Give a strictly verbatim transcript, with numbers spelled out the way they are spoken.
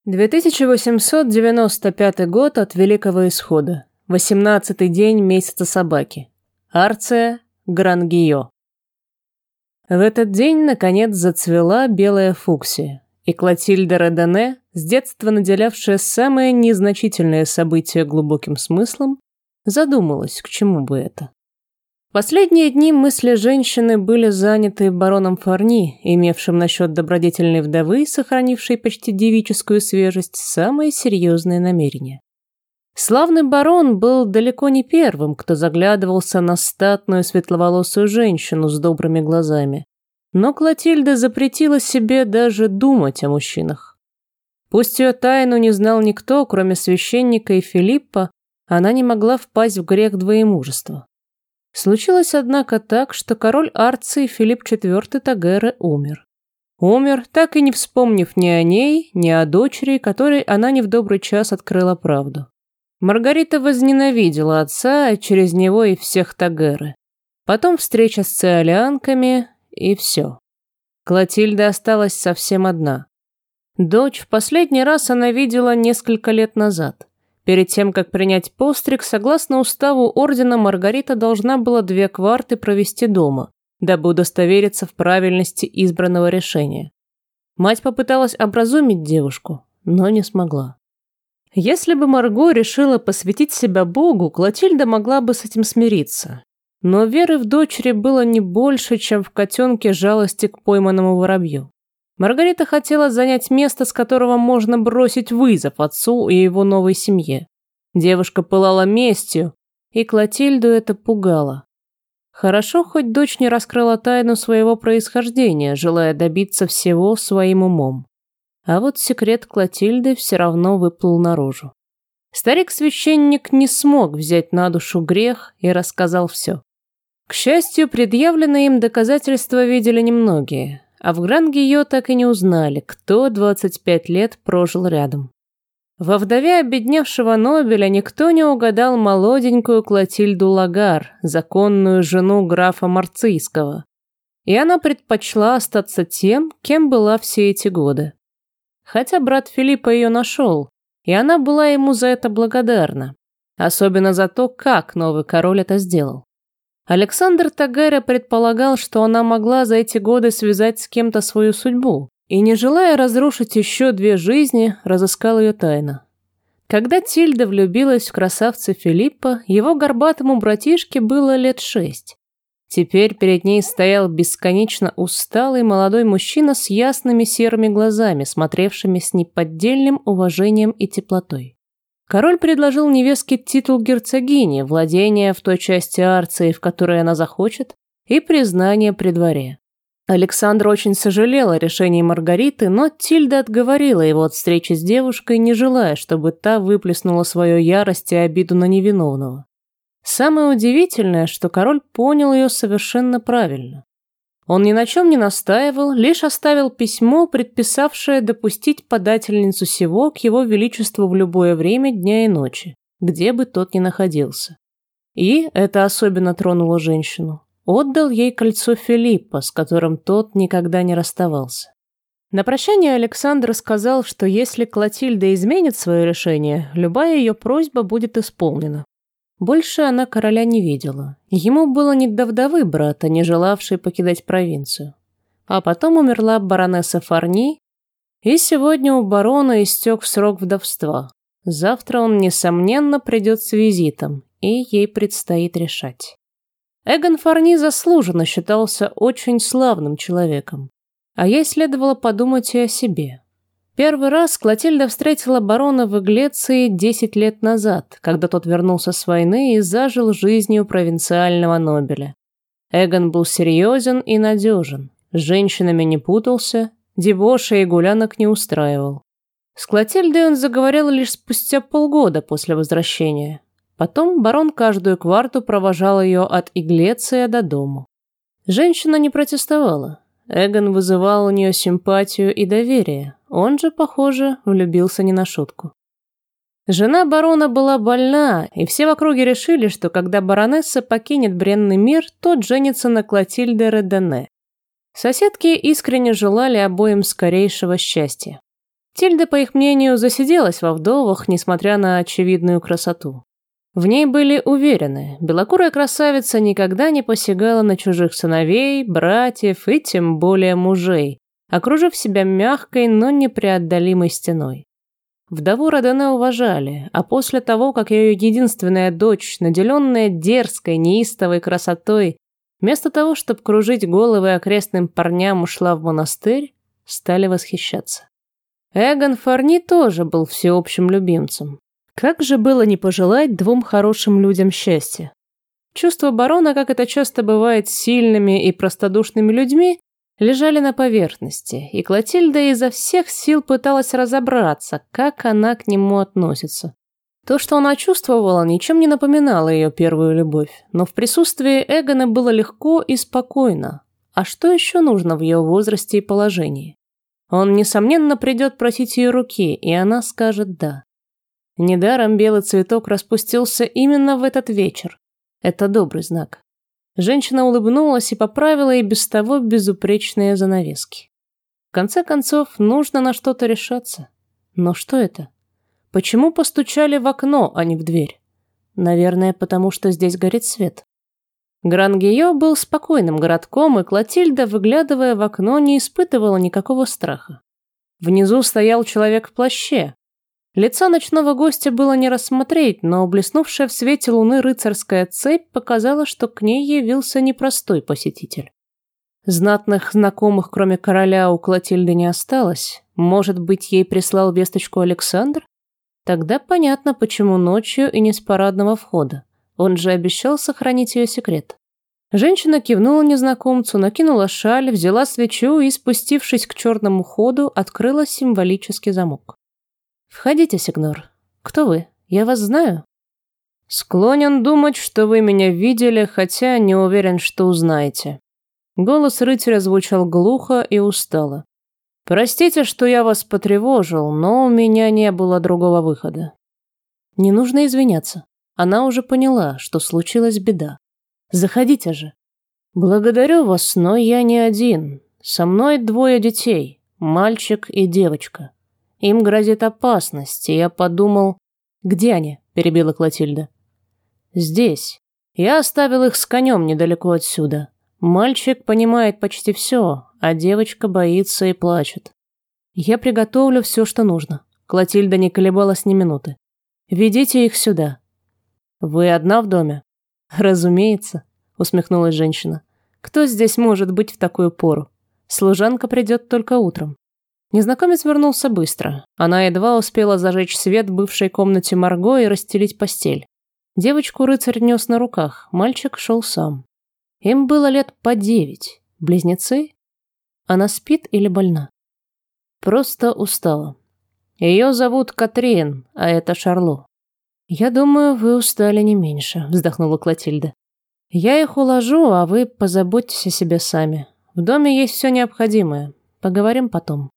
две тысячи восемьсот девяносто пятый год от Великого Исхода. восемнадцатый день месяца собаки. Арция, Гран-Гийо. В этот день, наконец, зацвела белая фуксия, и Клотильда Редене, с детства наделявшая самые незначительные события глубоким смыслом, задумалась, к чему бы это. Последние дни мысли женщины были заняты бароном Фарни, имевшим насчет добродетельной вдовы, сохранившей почти девическую свежесть, самые серьезные намерения. Славный барон был далеко не первым, кто заглядывался на статную светловолосую женщину с добрыми глазами, но Клотильда запретила себе даже думать о мужчинах. Пусть ее тайну не знал никто, кроме священника и Филиппа, она не могла впасть в грех двоемужества. Случилось, однако, так, что король Арции Филипп четвёртый Тагерре умер. Умер, так и не вспомнив ни о ней, ни о дочери, которой она не в добрый час открыла правду. Маргарита возненавидела отца, а через него и всех Тагерре. Потом встреча с циолианками, и все. Клотильда осталась совсем одна. Дочь в последний раз она видела несколько лет назад. Перед тем, как принять постриг, согласно уставу ордена, Маргарита должна была две кварты провести дома, дабы удостовериться в правильности избранного решения. Мать попыталась образумить девушку, но не смогла. Если бы Марго решила посвятить себя Богу, Клотильда могла бы с этим смириться. Но веры в дочери было не больше, чем в котенке жалости к пойманному воробью. Маргарита хотела занять место, с которого можно бросить вызов отцу и его новой семье. Девушка пылала местью, и Клотильду это пугало. Хорошо, хоть дочь не раскрыла тайну своего происхождения, желая добиться всего своим умом. А вот секрет Клотильды все равно выплыл наружу. Старик-священник не смог взять на душу грех и рассказал все. К счастью, предъявленные им доказательства видели немногие. А в Гран-Гийо так и не узнали, кто двадцать пять лет прожил рядом. Во вдове обедневшего Нобеля никто не угадал молоденькую Клотильду Лагар, законную жену графа Марцийского. И она предпочла остаться тем, кем была все эти годы. Хотя брат Филиппа ее нашел, и она была ему за это благодарна. Особенно за то, как новый король это сделал. Александр Тагерре предполагал, что она могла за эти годы связать с кем-то свою судьбу, и, не желая разрушить еще две жизни, разыскал ее тайно. Когда Тильда влюбилась в красавца Филиппа, его горбатому братишке было лет шесть. Теперь перед ней стоял бесконечно усталый молодой мужчина с ясными серыми глазами, смотревшими с неподдельным уважением и теплотой. Король предложил невестке титул герцогини, владение в той части Арции, в которой она захочет, и признание при дворе. Александр очень сожалел о решении Маргариты, но Тильда отговорила его от встречи с девушкой, не желая, чтобы та выплеснула свою ярость и обиду на невиновного. Самое удивительное, что король понял ее совершенно правильно. Он ни на чем не настаивал, лишь оставил письмо, предписавшее допустить подательницу сего к его величеству в любое время дня и ночи, где бы тот ни находился. И, это особенно тронуло женщину, отдал ей кольцо Филиппа, с которым тот никогда не расставался. На прощание Александр сказал, что если Клотильда изменит свое решение, любая ее просьба будет исполнена. Больше она короля не видела. Ему было не до вдовы брата, не желавшей покидать провинцию. А потом умерла баронесса Фарни, и сегодня у барона истек срок вдовства. Завтра он, несомненно, придет с визитом, и ей предстоит решать. Эгон Фарни заслуженно считался очень славным человеком, а ей следовало подумать и о себе. Первый раз Клотильда встретила барона в Иглеции десять лет назад, когда тот вернулся с войны и зажил жизнью провинциального Нобеля. Эгон был серьезен и надежен, с женщинами не путался, дебошей и гулянок не устраивал. С Клотильдой он заговорил лишь спустя полгода после возвращения. Потом барон каждую кварту провожал ее от Иглеция до дому. Женщина не протестовала. Эгон вызывал у нее симпатию и доверие. Он же, похоже, влюбился не на шутку. Жена барона была больна, и все в округе решили, что когда баронесса покинет бренный мир, тот женится на Клотильде Редене. Соседки искренне желали обоим скорейшего счастья. Тильда, по их мнению, засиделась во вдовах, несмотря на очевидную красоту. В ней были уверены, белокурая красавица никогда не посягала на чужих сыновей, братьев и тем более мужей, окружив себя мягкой, но непреодолимой стеной. Вдову Родене уважали, а после того, как ее единственная дочь, наделенная дерзкой, неистовой красотой, вместо того, чтобы кружить головы окрестным парням, ушла в монастырь, стали восхищаться. Эгон Фарни тоже был всеобщим любимцем. Как же было не пожелать двум хорошим людям счастья? Чувства барона, как это часто бывает с сильными и простодушными людьми, лежали на поверхности, и Клотильда изо всех сил пыталась разобраться, как она к нему относится. То, что она чувствовала, ничем не напоминало ее первую любовь, но в присутствии Эгона было легко и спокойно. А что еще нужно в ее возрасте и положении? Он, несомненно, придет просить ее руки, и она скажет «да». Недаром белый цветок распустился именно в этот вечер. Это добрый знак. Женщина улыбнулась и поправила и без того безупречные занавески. В конце концов, нужно на что-то решаться. Но что это? Почему постучали в окно, а не в дверь? Наверное, потому что здесь горит свет. Гран-Гийо был спокойным городком, и Клотильда, выглядывая в окно, не испытывала никакого страха. Внизу стоял человек в плаще. Лица ночного гостя было не рассмотреть, но блеснувшая в свете луны рыцарская цепь показала, что к ней явился непростой посетитель. Знатных знакомых, кроме короля, у Клотильды не осталось. Может быть, ей прислал весточку Александр? Тогда понятно, почему ночью и не с парадного входа. Он же обещал сохранить ее секрет. Женщина кивнула незнакомцу, накинула шаль, взяла свечу и, спустившись к черному ходу, открыла символический замок. «Входите, сигнор. Кто вы? Я вас знаю?» «Склонен думать, что вы меня видели, хотя не уверен, что узнаете». Голос рыцаря звучал глухо и устало. «Простите, что я вас потревожил, но у меня не было другого выхода». «Не нужно извиняться. Она уже поняла, что случилась беда. Заходите же». «Благодарю вас, но я не один. Со мной двое детей, мальчик и девочка. Им грозит опасность, и я подумал...» «Где они?» – перебила Клотильда. «Здесь. Я оставил их с конем недалеко отсюда. Мальчик понимает почти все, а девочка боится и плачет. Я приготовлю все, что нужно». Клотильда не колебалась ни минуты. «Ведите их сюда». «Вы одна в доме?» «Разумеется», — усмехнулась женщина. «Кто здесь может быть в такую пору? Служанка придет только утром». Незнакомец вернулся быстро. Она едва успела зажечь свет в бывшей комнате Марго и расстелить постель. Девочку рыцарь нес на руках, мальчик шел сам. Им было лет по девять. Близнецы? Она спит или больна? Просто устала. Ее зовут Катрин, а это Шарло. «Я думаю, вы устали не меньше», — вздохнула Клотильда. «Я их уложу, а вы позаботьтесь о себе сами. В доме есть все необходимое. Поговорим потом».